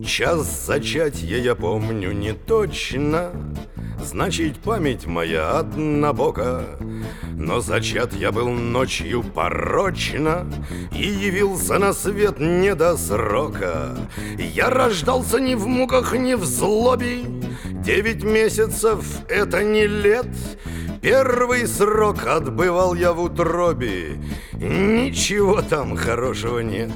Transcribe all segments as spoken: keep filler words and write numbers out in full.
Час зачатья я помню не точно, значит, память моя однобока. Но зачат я был ночью порочно и явился на свет не до срока. Я рождался ни в муках, ни в злобе. Девять месяцев — это не лет. Первый срок отбывал я в утробе. Ничего там хорошего нет.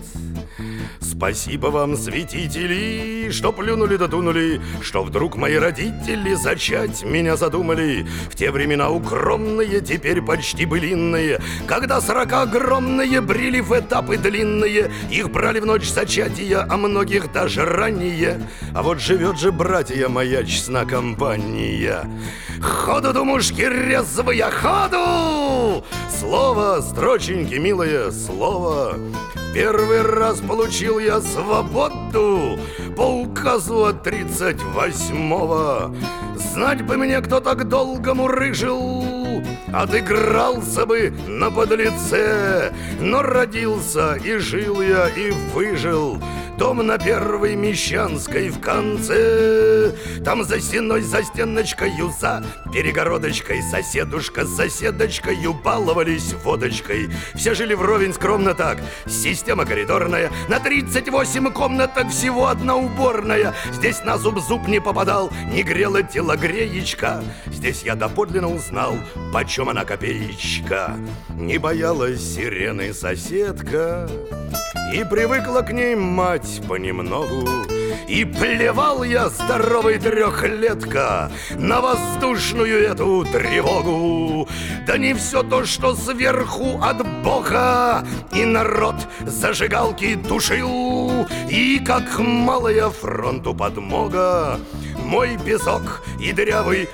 Спасибо вам, святители, что плюнули да дунули, что вдруг мои родители зачать меня задумали. В те времена укромные, теперь почти былинные, когда срока огромные брили в этапы длинные. Их брали в ночь зачатия, а многих даже ранее. А вот живет же, братья, моя честна компания. Ходу, думушки, резвые, ходу! Слово, строченьки, милое слово. Первый раз получил я свободу по указу от тридцать восьмого. Знать бы мне, кто так долго мурыжил, отыгрался бы на подлеце. Но родился и жил я, и выжил. Дом на Первой Мещанской в конце. Там за стеной, за стеночкою, за перегородочкой соседушка с соседочкою баловались водочкой. Все жили вровень скромно так. Система коридорная. На тридцать восемь комнаток всего одна уборная. Здесь на зуб зуб не попадал, не грела телогреечка. Здесь я доподлинно узнал, почем она копеечка. Не боялась сирены соседка, и привыкла к ней мать понемногу. И плевал я, здоровый трехлетка, на воздушную эту тревогу. Да не все то, что сверху от Бога, и народ зажигалки тушил. И как малая фронту подмога мой песок и дырявый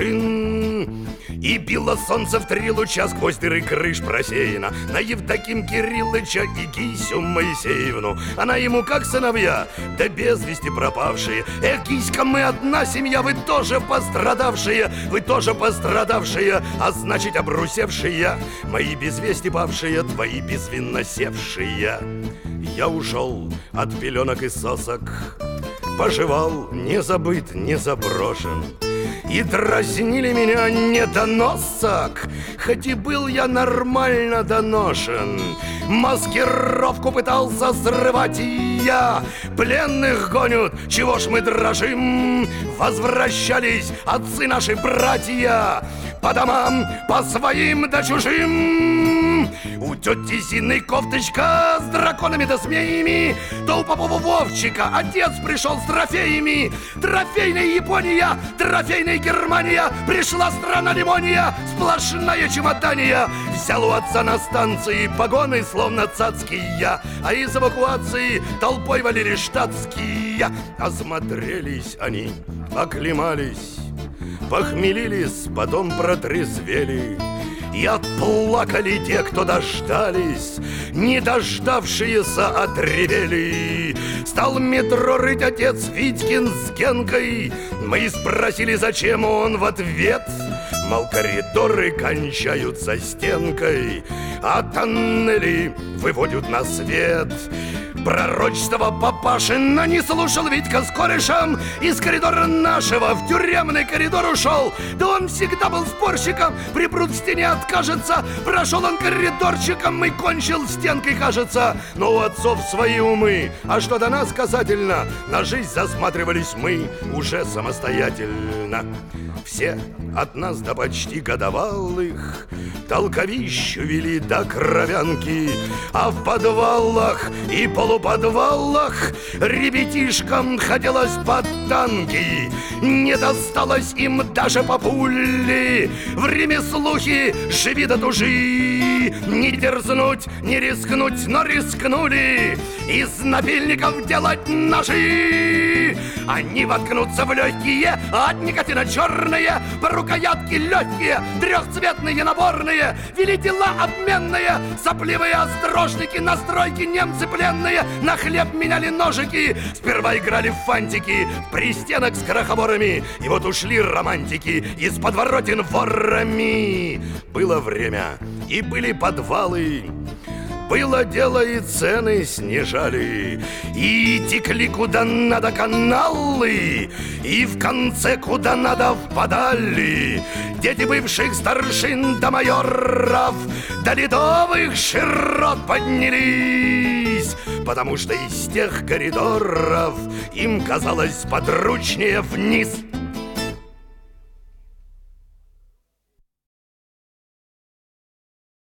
кувшин. И било солнце в три луча сквозь дыры крыш просеяно на Евдоким Кириллыча и Гисю Моисеевну. Она ему как сыновья, да без вести пропавшие. Эх, Гиська, мы одна семья, вы тоже пострадавшие, вы тоже пострадавшие, а значит обрусевшие. Мои без вести павшие, твои безвинно севшие. Я ушел от пеленок и сосок, поживал, не забыт, не заброшен. И дразнили меня недоносок, хоть и был я нормально доношен. Маскировку пытался срывать и я. Пленных гонят, чего ж мы дрожим? Возвращались отцы наши братья по домам, по своим да чужим. У тети Зины кофточка с драконами да змеями, то у Попова Вовчика отец пришел с трофеями. Трофейная Япония, трофейная Германия, пришла страна лимония, сплошная чемодания. Взял у отца на станции погоны, словно цацкие, а из эвакуации толпой валили штатские. Осмотрелись они, оклемались, похмелились, потом протрезвели. И отплакали те, кто дождались, не дождавшиеся отревели. Стал метро рыть отец Витькин с Генкой. Мы спросили, зачем, он в ответ: мол, коридоры кончаются стенкой, а тоннели выводят на свет. Пророчество папашина не слушал Витька с корешем, из коридора нашего в тюремный коридор ушел. Да он всегда был спорщиком, припрут к стене откажется. Прошел он коридорчиком и кончил стенкой, кажется. Но у отцов свои умы, а что до нас касательно, на жизнь засматривались мы уже самостоятельно. Все от нас до почти годовалых толковищу вели до кровянки, а в подвалах и полуподвалах ребятишкам хотелось под танки. Не досталось им даже по пуле. В ремеслухе живи да тужи. Не дерзнуть, не рискнуть, но рискнули из напильников делать ножи. Они воткнутся в легкие, от никотина черные, по рукоятке легкие, трехцветные наборные. Вели дела обменные, сопливые острожники, настройки немцы пленные. На хлеб меняли ножики, сперва играли в фантики, в пристенок с крохоборами. И вот ушли романтики из подворотен ворами. Было время, и были подвалы, Было дело, и цены снижали, и текли куда надо каналы, и в конце куда надо впадали дети бывших старшин до майоров, до ледовых широт поднялись, потому что из тех коридоров им казалось подручнее вниз.